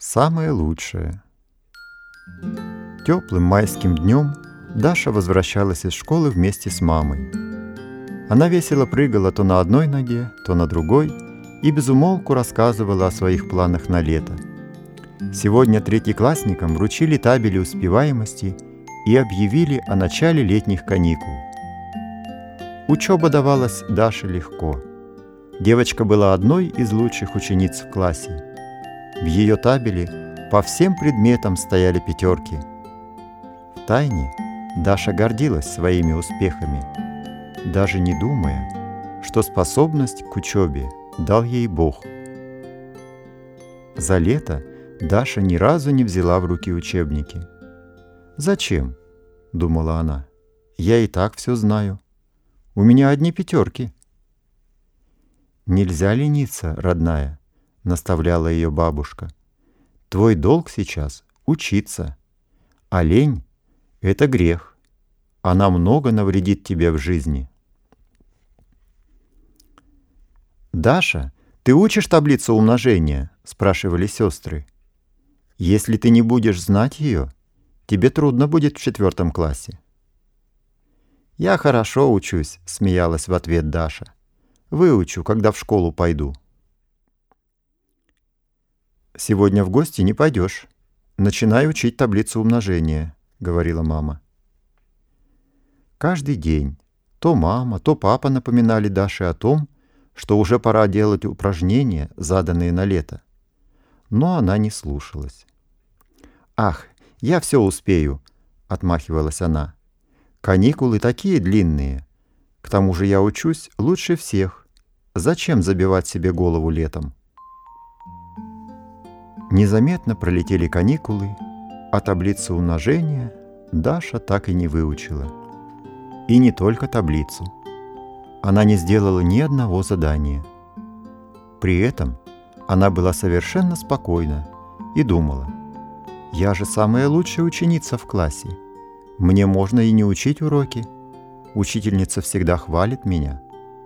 Самое лучшее. Теплым майским днем Даша возвращалась из школы вместе с мамой. Она весело прыгала то на одной ноге, то на другой и безумолку рассказывала о своих планах на лето. Сегодня третьеклассникам вручили табели успеваемости и объявили о начале летних каникул. Учеба давалась Даше легко. Девочка была одной из лучших учениц в классе. В ее табеле по всем предметам стояли пятерки. Втайне Даша гордилась своими успехами, даже не думая, что способность к учебе дал ей Бог. За лето Даша ни разу не взяла в руки учебники. «Зачем?» — думала она. «Я и так все знаю. У меня одни пятерки». «Нельзя лениться, родная», — наставляла ее бабушка. «Твой долг сейчас — учиться, а лень — это грех. Она много навредит тебе в жизни». «Даша, ты учишь таблицу умножения?» — спрашивали сестры. «Если ты не будешь знать ее, тебе трудно будет в 4 классе». «Я хорошо учусь», — смеялась в ответ Даша. «Выучу, когда в школу пойду». «Сегодня в гости не пойдешь. Начинай учить таблицу умножения», — говорила мама. Каждый день то мама, то папа напоминали Даше о том, что уже пора делать упражнения, заданные на лето. Но она не слушалась. «Ах, я все успею», — отмахивалась она. «Каникулы такие длинные. К тому же я учусь лучше всех. Зачем забивать себе голову летом?» Незаметно пролетели каникулы, а таблицу умножения Даша так и не выучила. И не только таблицу. Она не сделала ни одного задания. При этом она была совершенно спокойна и думала: «Я же самая лучшая ученица в классе. Мне можно и не учить уроки. Учительница всегда хвалит меня».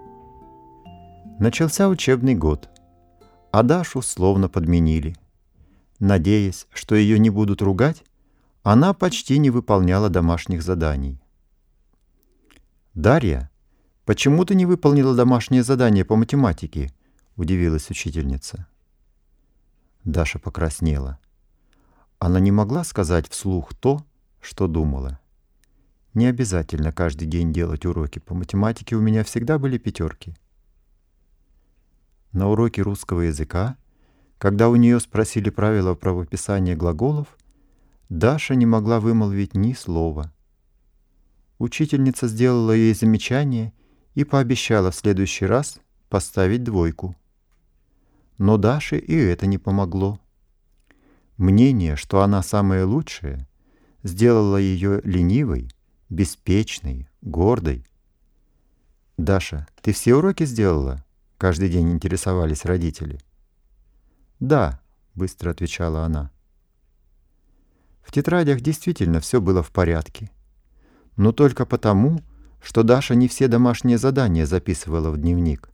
Начался учебный год, а Дашу словно подменили. Надеясь, что ее не будут ругать, она почти не выполняла домашних заданий. «Дарья, почему ты не выполнила домашнее задание по математике?» — удивилась учительница. Даша покраснела. Она не могла сказать вслух то, что думала. «Не обязательно каждый день делать уроки. По математике у меня всегда были пятерки». На уроке русского языка, когда у нее спросили правила правописания глаголов, Даша не могла вымолвить ни слова. Учительница сделала ей замечание и пообещала в следующий раз поставить 2. Но Даше и это не помогло. Мнение, что она самая лучшая, сделало ее ленивой, беспечной, гордой. «Даша, ты все уроки сделала?» — каждый день интересовались родители. «Да», — быстро отвечала она. В тетрадях действительно все было в порядке. Но только потому, что Даша не все домашние задания записывала в дневник.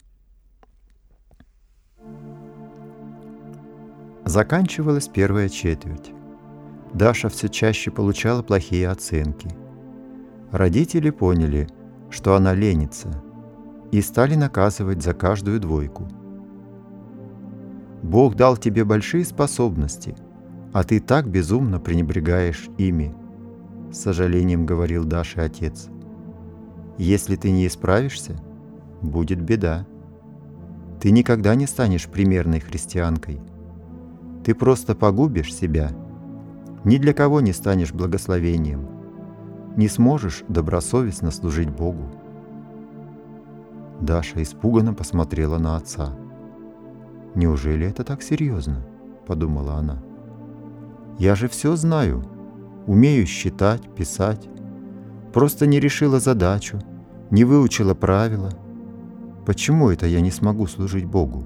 Заканчивалась первая четверть. Даша все чаще получала плохие оценки. Родители поняли, что она ленится, и стали наказывать за каждую 2. «Бог дал тебе большие способности, а ты так безумно пренебрегаешь ими», — с сожалением говорил Даше отец. «Если ты не исправишься, будет беда. Ты никогда не станешь примерной христианкой. Ты просто погубишь себя, ни для кого не станешь благословением, не сможешь добросовестно служить Богу». Даша испуганно посмотрела на отца. «Неужели это так серьезно?» — подумала она. «Я же все знаю, умею считать, писать, просто не решила задачу, не выучила правила. Почему это я не смогу служить Богу?»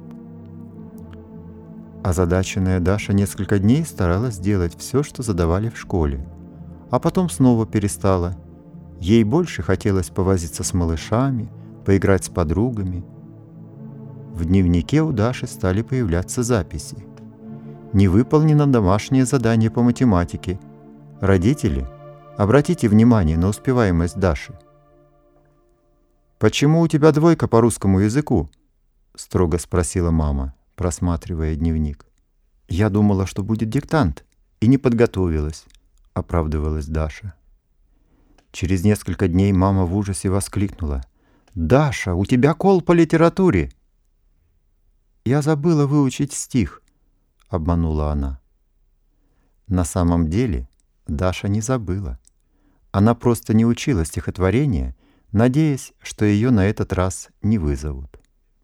Озадаченная Даша несколько дней старалась сделать все, что задавали в школе, а потом снова перестала. Ей больше хотелось повозиться с малышами, поиграть с подругами. В дневнике у Даши стали появляться записи. Не выполнено домашнее задание по математике. Родители, обратите внимание на успеваемость Даши. «Почему у тебя 2 по русскому языку?» — строго спросила мама, просматривая дневник. «Я думала, что будет диктант, и не подготовилась», — оправдывалась Даша. Через несколько дней мама в ужасе воскликнула: «Даша, у тебя кол по литературе!» «Я забыла выучить стих», — обманула она. На самом деле Даша не забыла. Она просто не учила стихотворение, надеясь, что ее на этот раз не вызовут.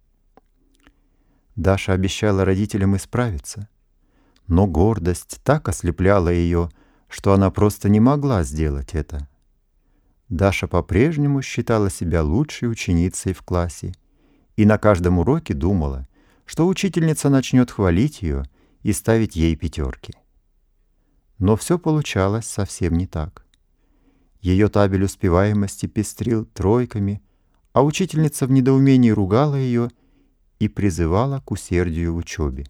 Даша обещала родителям исправиться, но гордость так ослепляла ее, что она просто не могла сделать это. Даша по-прежнему считала себя лучшей ученицей в классе и на каждом уроке думала, что учительница начнет хвалить ее и ставить ей 5. Но все получалось совсем не так. Ее табель успеваемости пестрил 3, а учительница в недоумении ругала ее и призывала к усердию в учебе.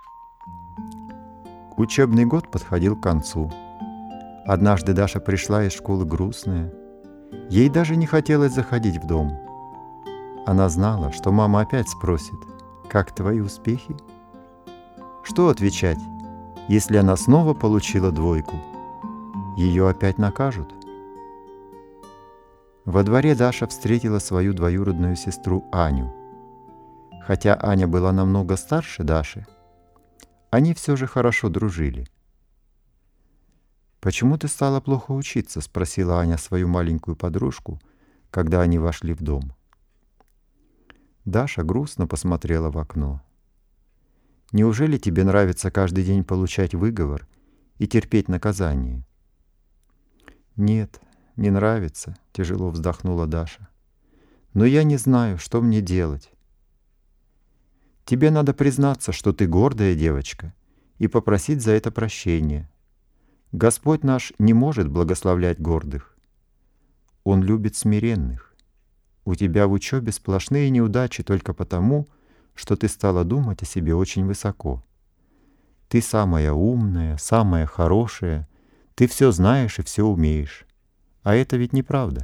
Учебный год подходил к концу. Однажды Даша пришла из школы грустная. Ей даже не хотелось заходить в дом. Она знала, что мама опять спросит: «Как твои успехи?» Что отвечать, если она снова получила 2? Ее опять накажут. Во дворе Даша встретила свою двоюродную сестру Аню. Хотя Аня была намного старше Даши, они все же хорошо дружили. «Почему ты стала плохо учиться?» — спросила Аня свою маленькую подружку, когда они вошли в дом. Даша грустно посмотрела в окно. «Неужели тебе нравится каждый день получать выговор и терпеть наказание?» «Нет, не нравится», — тяжело вздохнула Даша. «Но я не знаю, что мне делать». «Тебе надо признаться, что ты гордая девочка, и попросить за это прощения. Господь наш не может благословлять гордых. Он любит смиренных. У тебя в учебе сплошные неудачи только потому, что ты стала думать о себе очень высоко. Ты самая умная, самая хорошая, ты все знаешь и все умеешь. А это ведь неправда».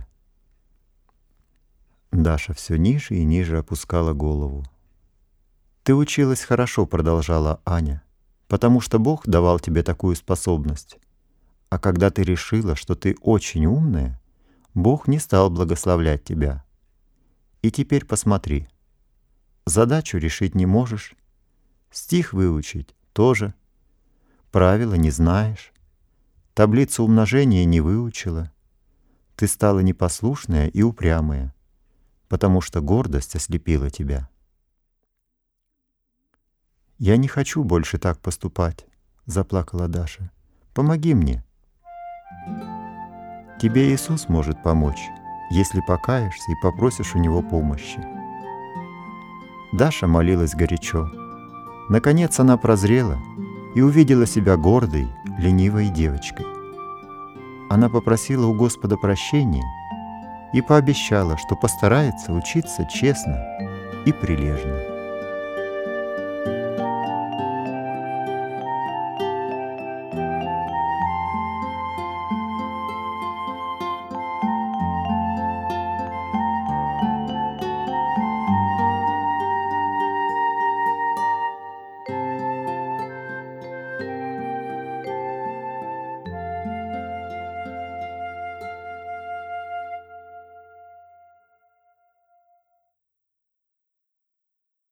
Даша все ниже и ниже опускала голову. «Ты училась хорошо», — продолжала Аня, «потому что Бог давал тебе такую способность. А когда ты решила, что ты очень умная, Бог не стал благословлять тебя. И теперь посмотри. Задачу решить не можешь, стих выучить тоже, правила не знаешь, таблицу умножения не выучила. Ты стала непослушная и упрямая, потому что гордость ослепила тебя». «Я не хочу больше так поступать», — заплакала Даша. «Помоги мне». «Тебе Иисус может помочь, если покаешься и попросишь у Него помощи». Даша молилась горячо. Наконец она прозрела и увидела себя гордой, ленивой девочкой. Она попросила у Господа прощения и пообещала, что постарается учиться честно и прилежно.